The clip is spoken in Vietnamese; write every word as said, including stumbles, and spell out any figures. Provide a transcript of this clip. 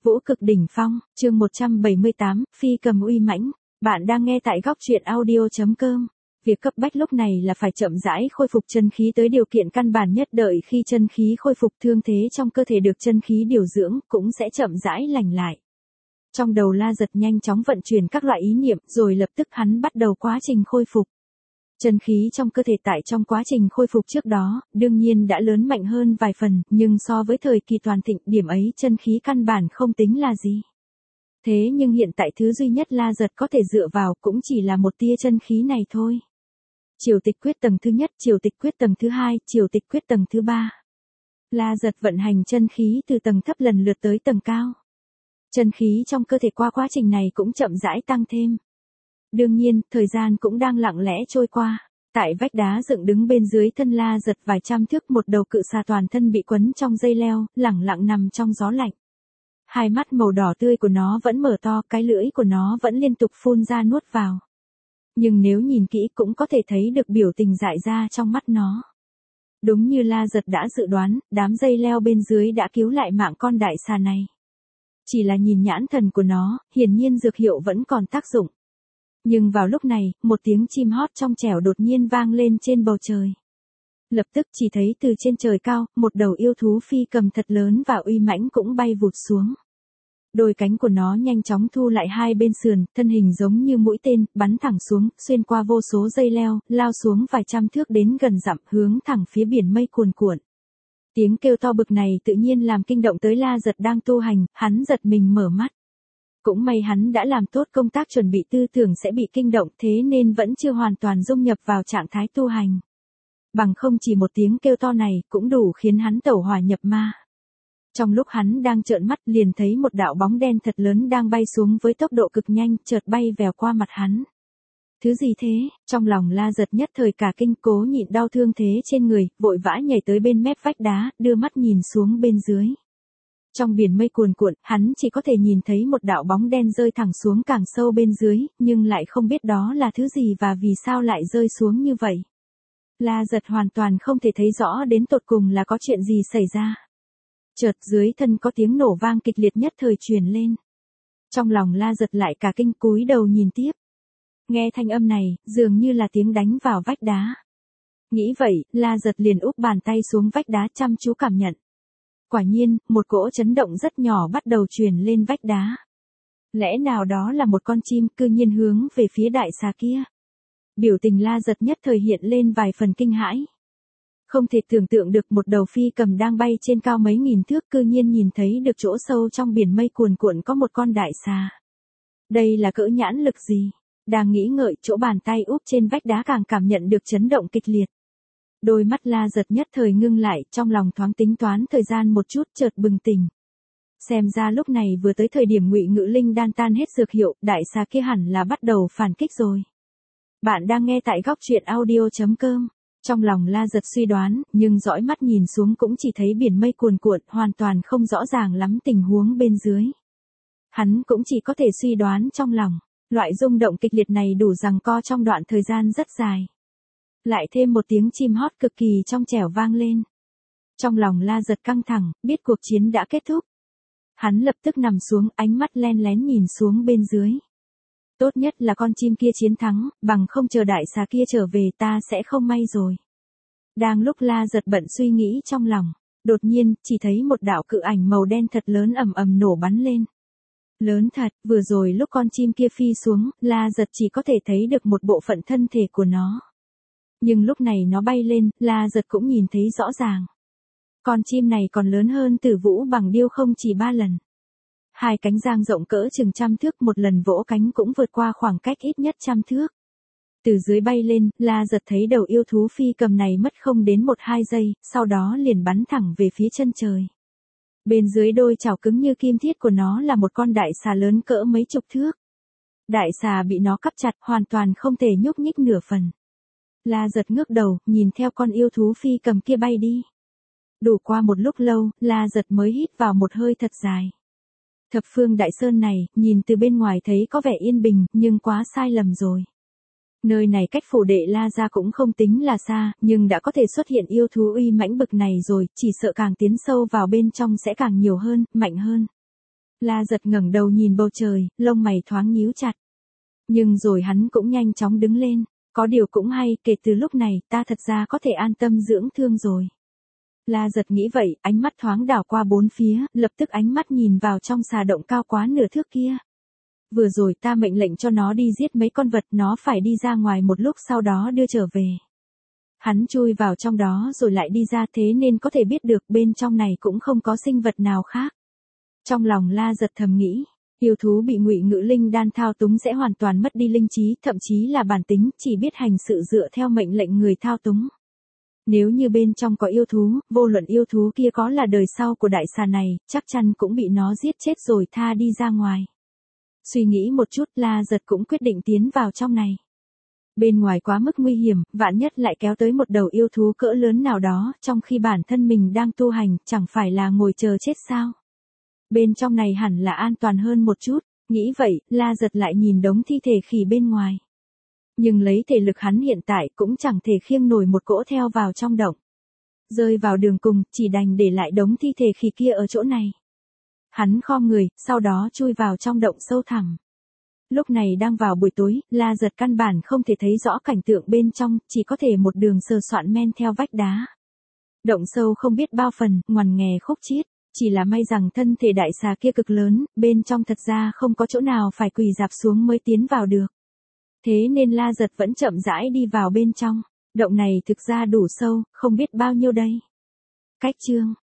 Vũ cực đỉnh phong, chương một trăm bảy mươi tám, phi cầm uy mãnh. Bạn đang nghe tại góc truyện audio chấm com. Việc cấp bách lúc này là phải chậm rãi khôi phục chân khí tới điều kiện căn bản nhất, đợi khi chân khí khôi phục, thương thế trong cơ thể được chân khí điều dưỡng, cũng sẽ chậm rãi lành lại. Trong đầu La Giật nhanh chóng vận chuyển các loại ý niệm, rồi lập tức hắn bắt đầu quá trình khôi phục. Chân khí trong cơ thể tại trong quá trình khôi phục trước đó, đương nhiên đã lớn mạnh hơn vài phần, nhưng so với thời kỳ toàn thịnh, điểm ấy chân khí căn bản không tính là gì. Thế nhưng hiện tại thứ duy nhất La Giật có thể dựa vào cũng chỉ là một tia chân khí này thôi. Triều tịch quyết tầng thứ nhất, triều tịch quyết tầng thứ hai, triều tịch quyết tầng thứ ba. La Giật vận hành chân khí từ tầng thấp lần lượt tới tầng cao. Chân khí trong cơ thể qua quá trình này cũng chậm rãi tăng thêm. Đương nhiên, thời gian cũng đang lặng lẽ trôi qua. Tại vách đá dựng đứng bên dưới thân La Giật vài trăm thước, một đầu cự xà toàn thân bị quấn trong dây leo, lẳng lặng nằm trong gió lạnh. Hai mắt màu đỏ tươi của nó vẫn mở to, cái lưỡi của nó vẫn liên tục phun ra nuốt vào. Nhưng nếu nhìn kỹ cũng có thể thấy được biểu tình dại ra trong mắt nó. Đúng như La Giật đã dự đoán, đám dây leo bên dưới đã cứu lại mạng con đại xà này. Chỉ là nhìn nhãn thần của nó, hiển nhiên dược hiệu vẫn còn tác dụng. Nhưng vào lúc này, một tiếng chim hót trong trẻo đột nhiên vang lên trên bầu trời. Lập tức chỉ thấy từ trên trời cao, một đầu yêu thú phi cầm thật lớn và uy mãnh cũng bay vụt xuống. Đôi cánh của nó nhanh chóng thu lại hai bên sườn, thân hình giống như mũi tên, bắn thẳng xuống, xuyên qua vô số dây leo, lao xuống vài trăm thước đến gần dặm, hướng thẳng phía biển mây cuồn cuộn. Tiếng kêu to bực này tự nhiên làm kinh động tới La Giật đang tu hành, hắn giật mình mở mắt. Cũng may hắn đã làm tốt công tác chuẩn bị, tư tưởng sẽ bị kinh động, thế nên vẫn chưa hoàn toàn dung nhập vào trạng thái tu hành. Bằng không chỉ một tiếng kêu to này cũng đủ khiến hắn tẩu hỏa nhập ma. Trong lúc hắn đang trợn mắt liền thấy một đạo bóng đen thật lớn đang bay xuống với tốc độ cực nhanh, chợt bay vèo qua mặt hắn. Thứ gì thế? Trong lòng La Giật nhất thời cả kinh, cố nhịn đau thương thế trên người, vội vã nhảy tới bên mép vách đá, đưa mắt nhìn xuống bên dưới. Trong biển mây cuồn cuộn, hắn chỉ có thể nhìn thấy một đạo bóng đen rơi thẳng xuống càng sâu bên dưới, nhưng lại không biết đó là thứ gì và vì sao lại rơi xuống như vậy. La Giật hoàn toàn không thể thấy rõ đến tột cùng là có chuyện gì xảy ra. Chợt dưới thân có tiếng nổ vang kịch liệt nhất thời truyền lên. Trong lòng La Giật lại cả kinh, cúi đầu nhìn tiếp. Nghe thanh âm này, dường như là tiếng đánh vào vách đá. Nghĩ vậy, La Giật liền úp bàn tay xuống vách đá chăm chú cảm nhận. Quả nhiên, một cỗ chấn động rất nhỏ bắt đầu truyền lên vách đá. Lẽ nào đó là một con chim cư nhiên hướng về phía đại xà kia? Biểu tình La Giật nhất thời hiện lên vài phần kinh hãi. Không thể tưởng tượng được một đầu phi cầm đang bay trên cao mấy nghìn thước cư nhiên nhìn thấy được chỗ sâu trong biển mây cuồn cuộn có một con đại xà. Đây là cỡ nhãn lực gì? Đang nghĩ ngợi, chỗ bàn tay úp trên vách đá càng cảm nhận được chấn động kịch liệt. Đôi mắt La Giật nhất thời ngưng lại, trong lòng thoáng tính toán thời gian một chút, chợt bừng tỉnh. Xem ra lúc này vừa tới thời điểm Ngụy Ngự Linh đan tan hết dược hiệu, đại xà kia hẳn là bắt đầu phản kích rồi. Bạn đang nghe tại góc truyện audio chấm com. Trong lòng La Giật suy đoán, nhưng dõi mắt nhìn xuống cũng chỉ thấy biển mây cuồn cuộn, hoàn toàn không rõ ràng lắm tình huống bên dưới. Hắn cũng chỉ có thể suy đoán trong lòng, loại rung động kịch liệt này đủ giằng co trong đoạn thời gian rất dài. Lại thêm một tiếng chim hót cực kỳ trong trẻo vang lên. Trong lòng La Giật căng thẳng, biết cuộc chiến đã kết thúc. Hắn lập tức nằm xuống, ánh mắt len lén nhìn xuống bên dưới. Tốt nhất là con chim kia chiến thắng, bằng không chờ đại xà kia trở về ta sẽ không may rồi. Đang lúc La Giật bận suy nghĩ trong lòng, đột nhiên, chỉ thấy một đạo cự ảnh màu đen thật lớn ầm ầm nổ bắn lên. Lớn thật, vừa rồi lúc con chim kia phi xuống, La Giật chỉ có thể thấy được một bộ phận thân thể của nó. Nhưng lúc này nó bay lên, La Giật cũng nhìn thấy rõ ràng. Con chim này còn lớn hơn Tử Vũ Bằng Điêu không chỉ ba lần. Hai cánh dang rộng cỡ chừng trăm thước, một lần vỗ cánh cũng vượt qua khoảng cách ít nhất trăm thước. Từ dưới bay lên, La Giật thấy đầu yêu thú phi cầm này mất không đến một hai giây, sau đó liền bắn thẳng về phía chân trời. Bên dưới đôi chảo cứng như kim thiết của nó là một con đại xà lớn cỡ mấy chục thước. Đại xà bị nó cắp chặt, hoàn toàn không thể nhúc nhích nửa phần. La Giật ngước đầu, nhìn theo con yêu thú phi cầm kia bay đi. Đủ qua một lúc lâu, La Giật mới hít vào một hơi thật dài. Thập phương đại sơn này, nhìn từ bên ngoài thấy có vẻ yên bình, nhưng quá sai lầm rồi. Nơi này cách phủ đệ La gia cũng không tính là xa, nhưng đã có thể xuất hiện yêu thú uy mãnh bực này rồi, chỉ sợ càng tiến sâu vào bên trong sẽ càng nhiều hơn, mạnh hơn. La Giật ngẩng đầu nhìn bầu trời, lông mày thoáng nhíu chặt. Nhưng rồi hắn cũng nhanh chóng đứng lên, có điều cũng hay, kể từ lúc này, ta thật ra có thể an tâm dưỡng thương rồi. La Giật nghĩ vậy, ánh mắt thoáng đảo qua bốn phía, lập tức ánh mắt nhìn vào trong xà động cao quá nửa thước kia. Vừa rồi ta mệnh lệnh cho nó đi giết mấy con vật, nó phải đi ra ngoài một lúc sau đó đưa trở về. Hắn chui vào trong đó rồi lại đi ra, thế nên có thể biết được bên trong này cũng không có sinh vật nào khác. Trong lòng La Giật thầm nghĩ, yêu thú bị Ngụy Ngự Linh đan thao túng sẽ hoàn toàn mất đi linh trí, thậm chí là bản tính, chỉ biết hành sự dựa theo mệnh lệnh người thao túng. Nếu như bên trong có yêu thú, vô luận yêu thú kia có là đời sau của đại xà này, chắc chắn cũng bị nó giết chết rồi tha đi ra ngoài. Suy nghĩ một chút, La Giật cũng quyết định tiến vào trong này. Bên ngoài quá mức nguy hiểm, vạn nhất lại kéo tới một đầu yêu thú cỡ lớn nào đó, trong khi bản thân mình đang tu hành, chẳng phải là ngồi chờ chết sao? Bên trong này hẳn là an toàn hơn một chút, nghĩ vậy, La Giật lại nhìn đống thi thể khỉ bên ngoài. Nhưng lấy thể lực hắn hiện tại cũng chẳng thể khiêng nổi một cỗ theo vào trong động. Rơi vào đường cùng, chỉ đành để lại đống thi thể khỉ kia ở chỗ này. Hắn khom người, sau đó chui vào trong động sâu thẳm. Lúc này đang vào buổi tối, La Giật căn bản không thể thấy rõ cảnh tượng bên trong, chỉ có thể một đường sờ soạn men theo vách đá. Động sâu không biết bao phần, ngoằn nghè khúc chiết, chỉ là may rằng thân thể đại xà kia cực lớn, bên trong thật ra không có chỗ nào phải quỳ rạp xuống mới tiến vào được. Thế nên La Giật vẫn chậm rãi đi vào bên trong, động này thực ra đủ sâu, không biết bao nhiêu đây. Cách chương